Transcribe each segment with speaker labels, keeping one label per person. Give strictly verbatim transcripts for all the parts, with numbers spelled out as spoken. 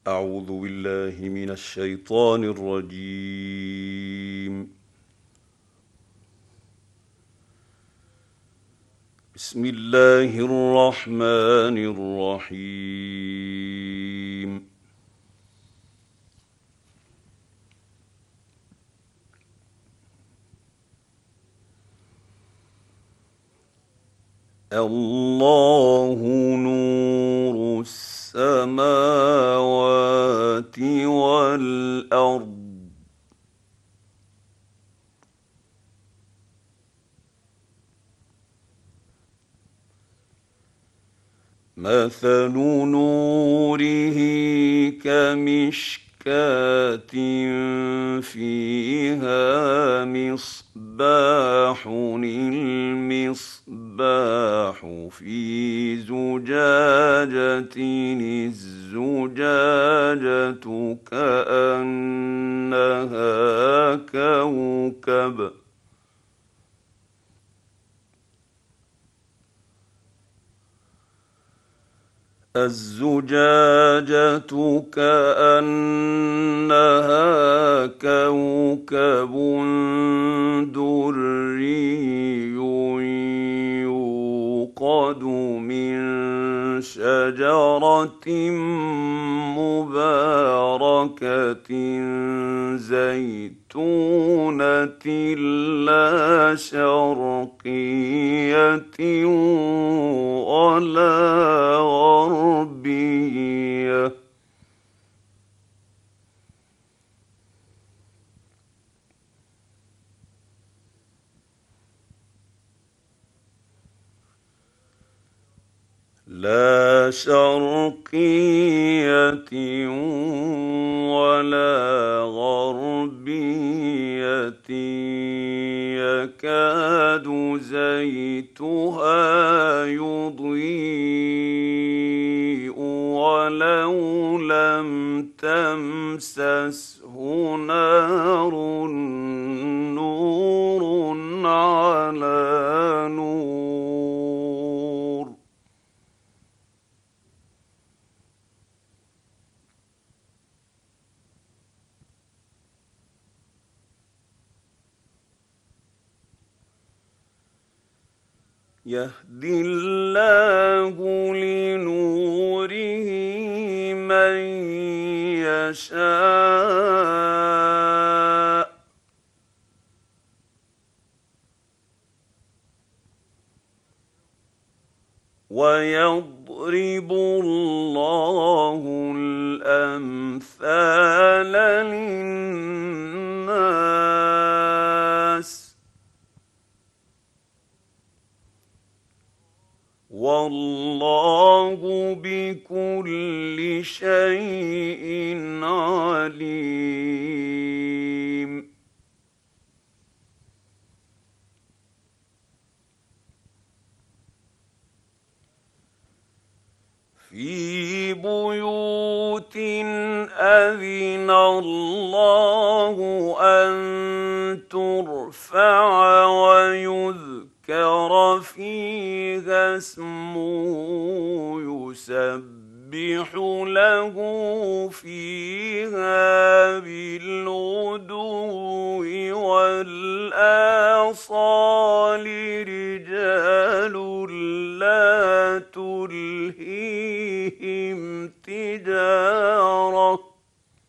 Speaker 1: أعوذ بالله من الشيطان الرجيم. بسم الله الرحمن الرحيم. الله نور السماوات والأرض. مثل نوره كمشكاة فيها مصباح، المصباح في زجاجة، الزجاجة كأنها كوكب الزجاجة كأنها كوكب دري يوقد من شجرة مباركة زيتونة لا شرقية ولا غربية لا شرقية ولا غربية يكاد زيتها يضيء ولو لم تمسسه نار، نور على نور. يهدي الله لنوره من يشاء ويضرب الله الأمثال للناس والله بكل شيء عليم. في بيوت أذن الله أن ترفع ويذكر فيها اسمه يسبح له فيها بالغدو والآصال رجال لا تلهيهم تجارة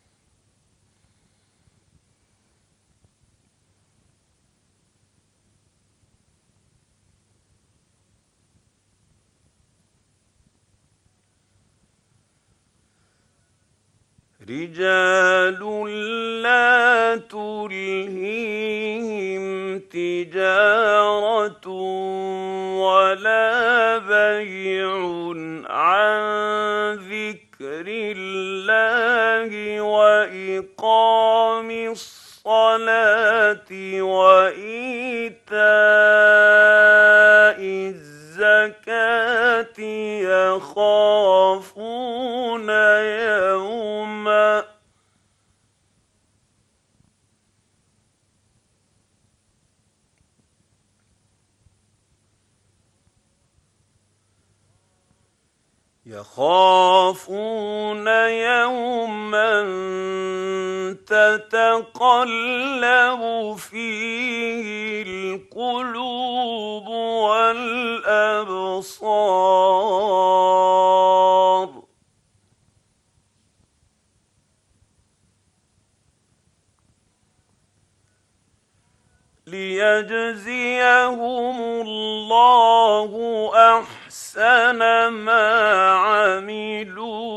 Speaker 1: رجال لا تلهيهم تجارة ولا بيع عن ذكر الله وإقام الصلاة وإيتاء الزكاة يخافون يوما يخافون يوما تتقلب فيه القلوب والأبصار ليجزيهم الله أحسن ما عملوا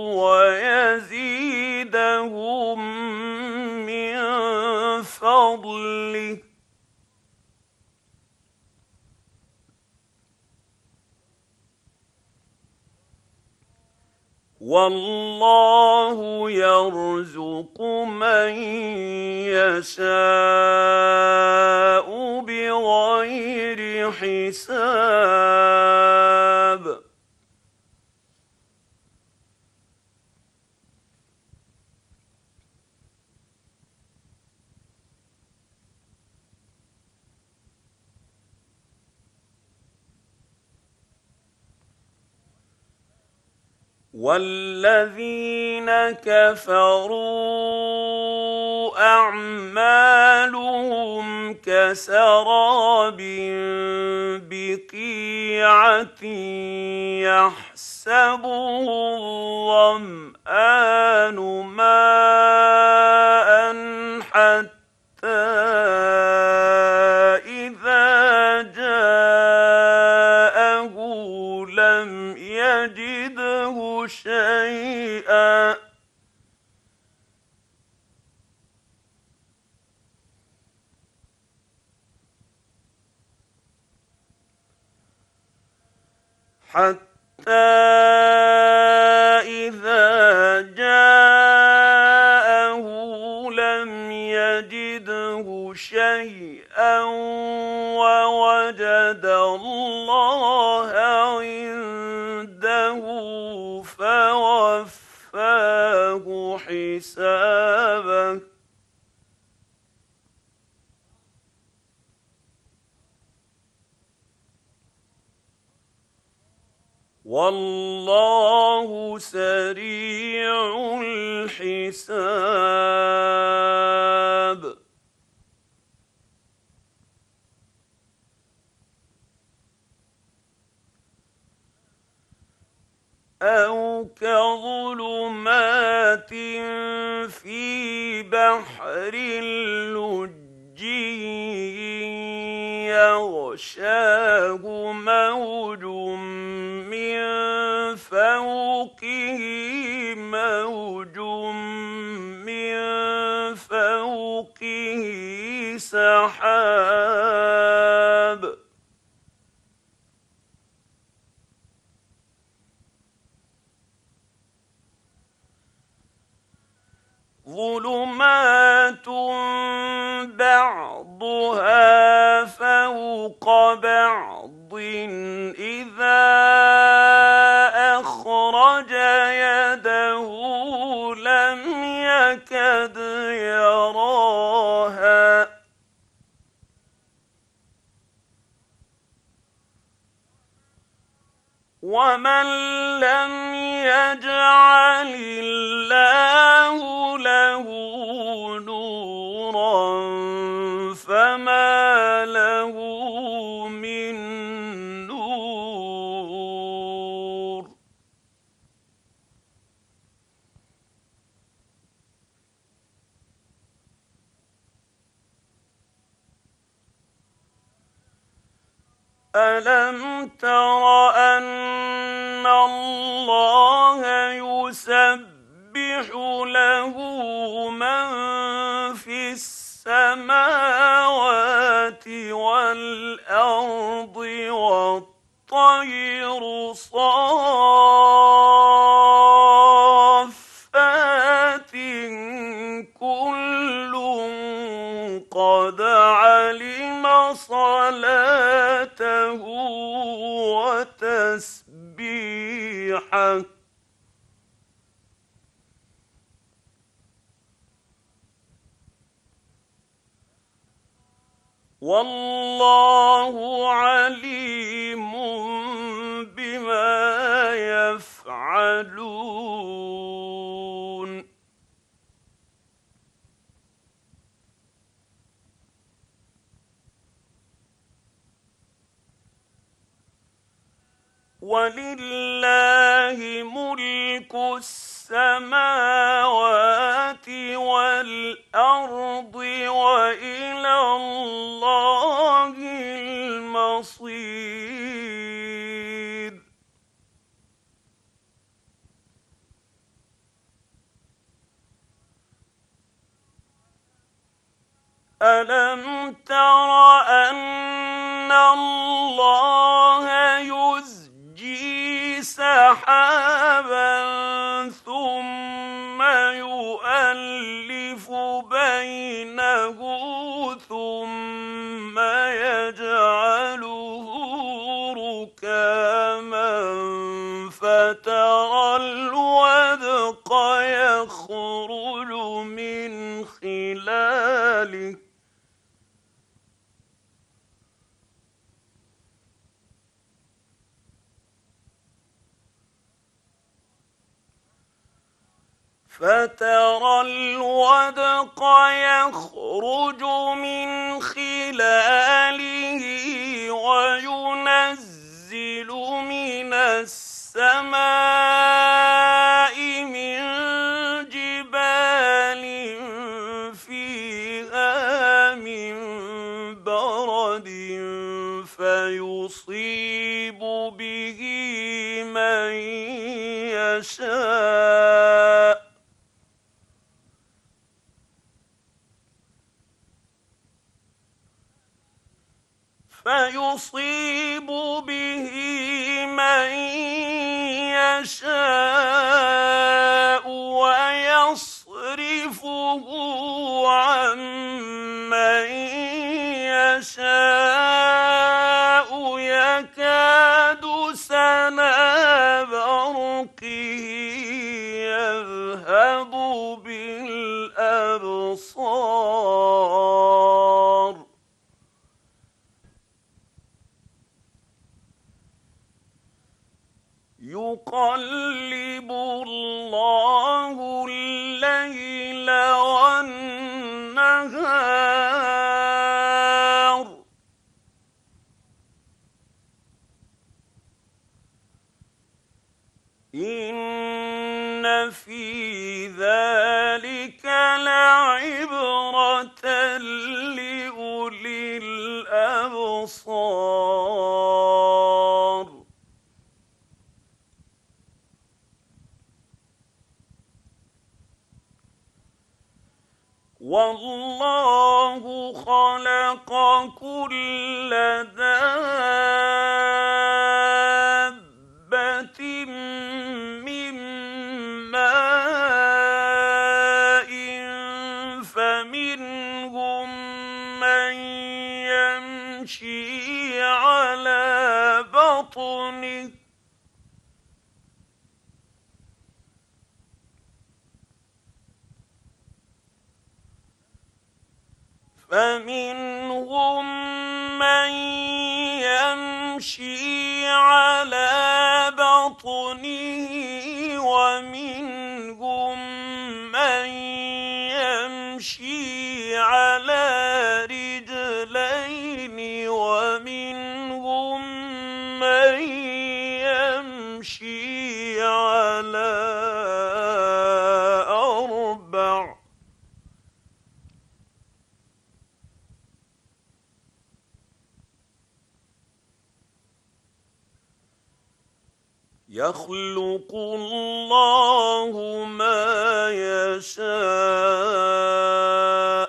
Speaker 1: ويزيدهم من فضله والله يرزق من يشاء بغير حساب والذين كفروا أعمالهم كسراب بقيعة يحسبه الظمآن ماء حتى إذا جاءه لم يجده شيئا حتى إذا جاءه لم يجده شيئا ووجد الله عنده فوفاه حسابه والله سريع الحساب أو كظلمات في بحر لجي يغشاه موج من فوقه موج من فوقه سحاب ظلمات بعضها فوق بعض إذا أخرج يده لم يكد يراها ومن لم يجعل الله له نورا فما له من نور ألم تر أن الله يسبح له من في السماوات والأرض والطير صافات كل قد علم صلاته وتسبيحه والله عليم بما يفعلون ولله ملك السماوات والأرض وإلى الله المصير. ألم تر أن الله يزجي سحابا ثم يؤلف بينه ثم يجعله ركاما فترى الودق يخرج من خلاله فترى الودق يخرج من خلاله وينزل من السماء من جبال فيها من برد فيصيب به من يشاء فيصيب به من يشاء ويصرفه عن من يشاء يكاد سنا برقه يذهب بالأبصار يقلب الله الليل والنهار إن في ذلك لعبرة لأولي الأبصار. والله خلق كل دابة من ماء فمنهم من يمشي على بطنه فمنهم من يمشي على بطنه ومنهم من يمشي على رجلين ومنهم من يمشي على أربع يخلق الله ما يشاء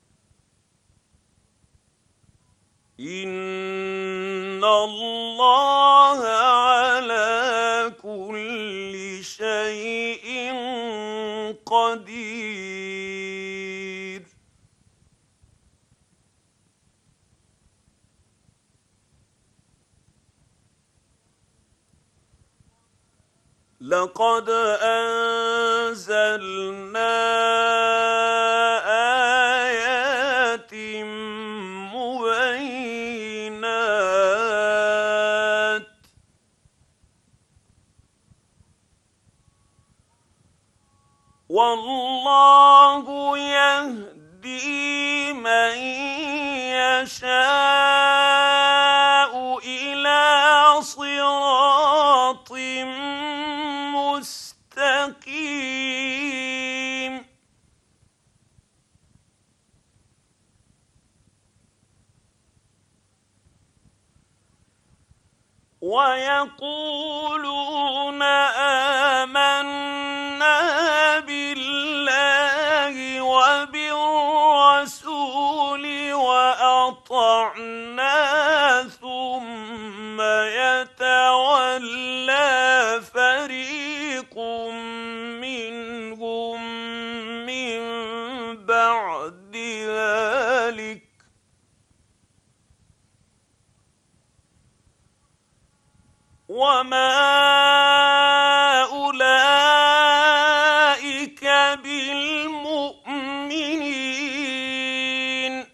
Speaker 1: إن الله على كل شيء قدير. لقد أنزلنا آيات مبينات والله يهدي من يشاء إلى صراط يقولون آمنا بالله وبالرسول وأطعنا ثم يتولى فريق منهم من بعد ذلك وما أولئك بالمؤمنين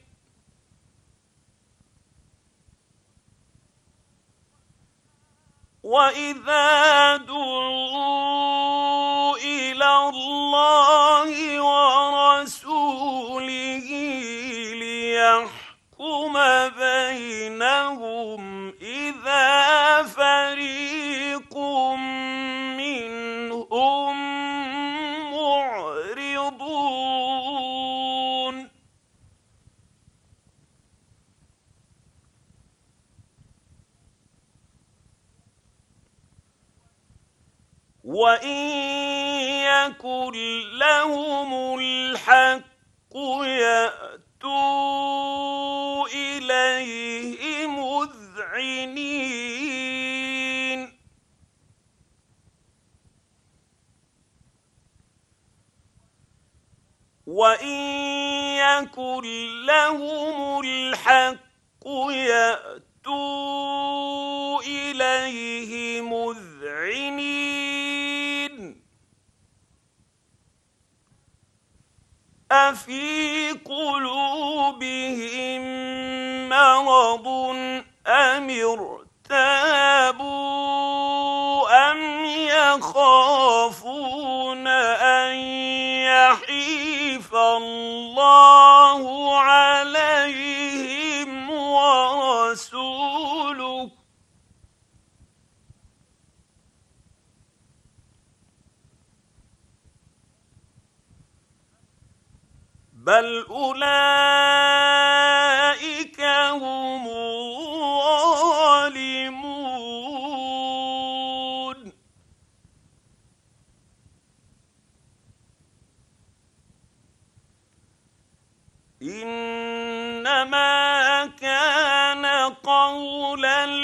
Speaker 1: وإذا دعوا إلى الله ورسوله ليحكم بينهم إذا فريق منهم معرضون وإن يكن لهم الحق يأتوا إليه مذعنين وإن يكن لهم الحق يأتوا إليه مذعنين أفي قلوبهم مرض أم ارتابوا أم يخافون أن يحيف الله عليهم ورسوله بل أولئك هم الظالمون إنما كان قول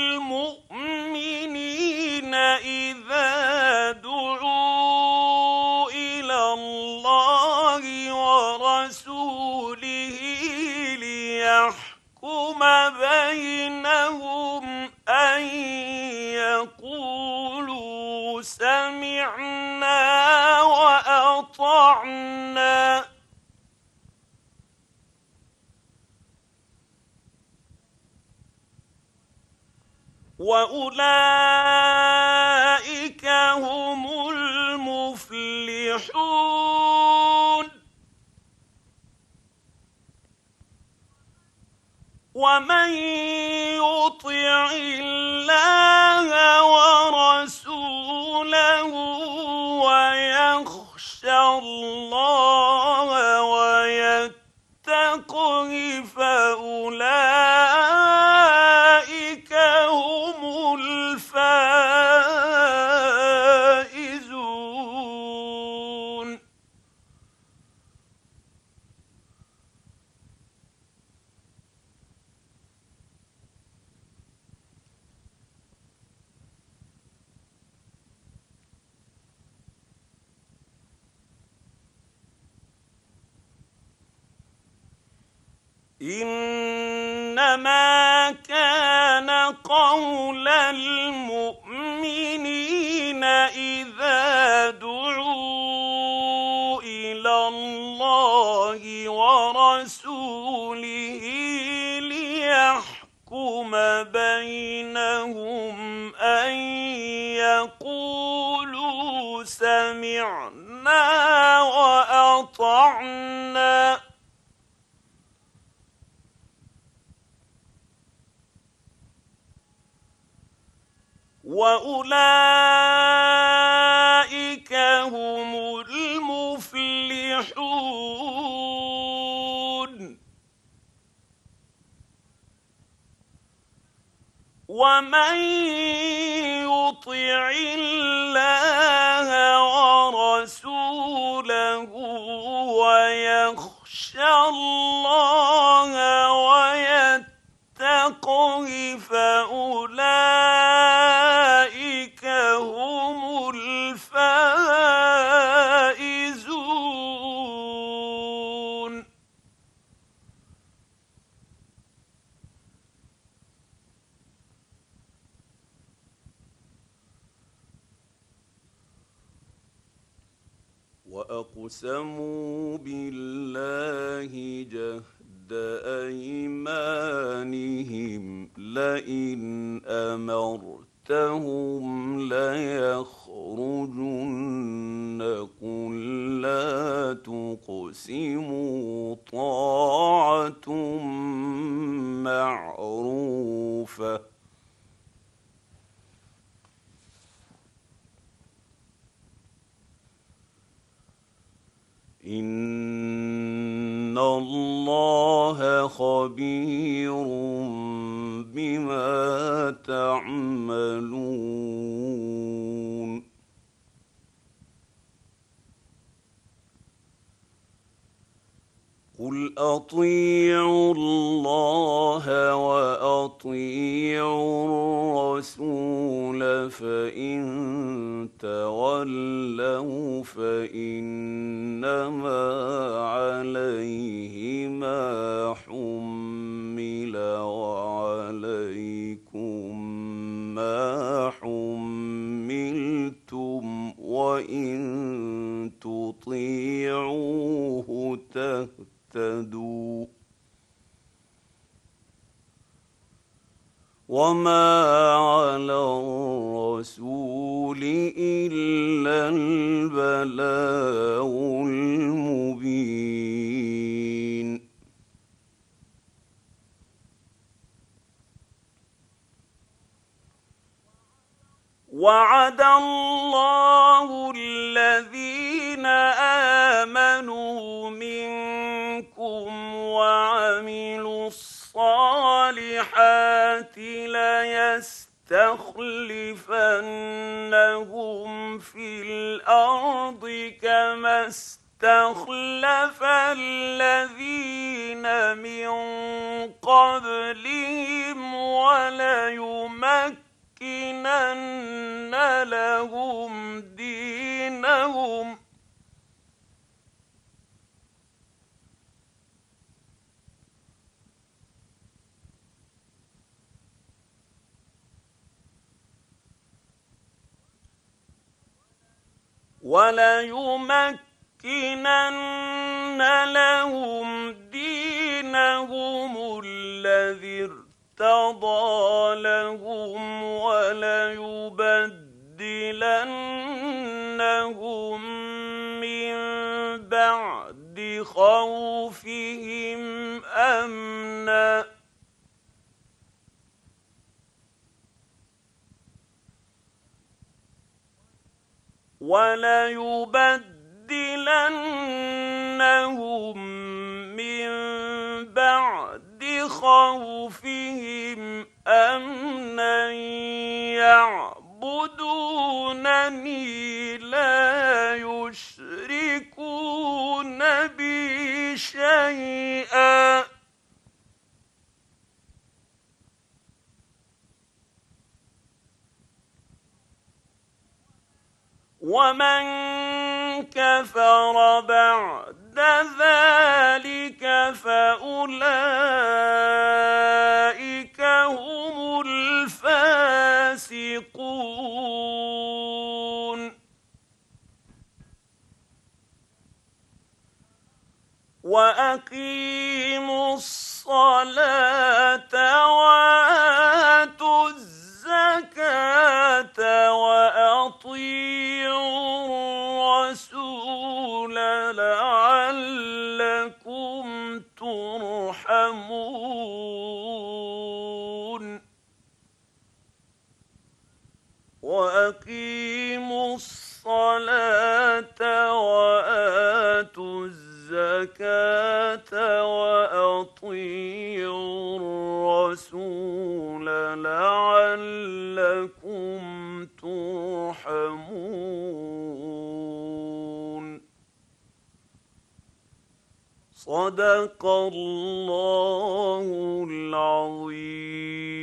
Speaker 1: المؤمنين إذا دعوا إلى الله ورسوله ليحكم بينهم أن يقولوا سمعنا وأطعنا وأولئك هم المفلحون ومن يطع الله ورسوله ويخشى الله ويتقه فأولئك هم الفائزون إنما كان قول المؤمنين إذا دعوا إلى الله ورسوله ليحكم بينهم أن يقولوا سمعنا وأطعنا وأولئك هم المفلحون ومن يطع الله ورسوله ويخشى الله ويتقه فأولئك هم الفائزون. وأقسموا بالله جهد أيمانهم لئن أمرتهم ليخرجن قل لا تقسموا طاعة معروفة إن الله خبير بما تعملون. قل أطيعوا الله وأطيعوا الرسول فإن تولوا فإنما عليه ما حمل وعليكم ما حملتم وإن تطيعوه تهتدوا وما على الرسول إلا البلاغ المبين. وعد الله الذين آمنوا منكم وعملوا الصالحات ليستخلفنهم في الأرض كما استخلف الذين من قبلهم وليمكنن لهم دينهم وليمكنن لهم دينهم الذي ارتضى لهم وليبدلنهم من بعد خوفهم أمنا وليبدلنهم من بعد خوفهم أمنا يعبدونني لا يشركون بي شيئا ومن كفر بعد ذلك فأولئك هم الفاسقون. وأقيموا الصلاة وآتوا الزكاة وأطيعوا الرسول لعلكم ترحمون. وأقيموا الصلاة وآتوا الزكاة وأطيعوا الرسول لعلكم ترحمون. صدق الله العظيم.